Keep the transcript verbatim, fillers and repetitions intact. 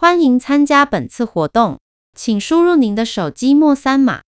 欢迎参加本次活动，请输入您的手机末三码。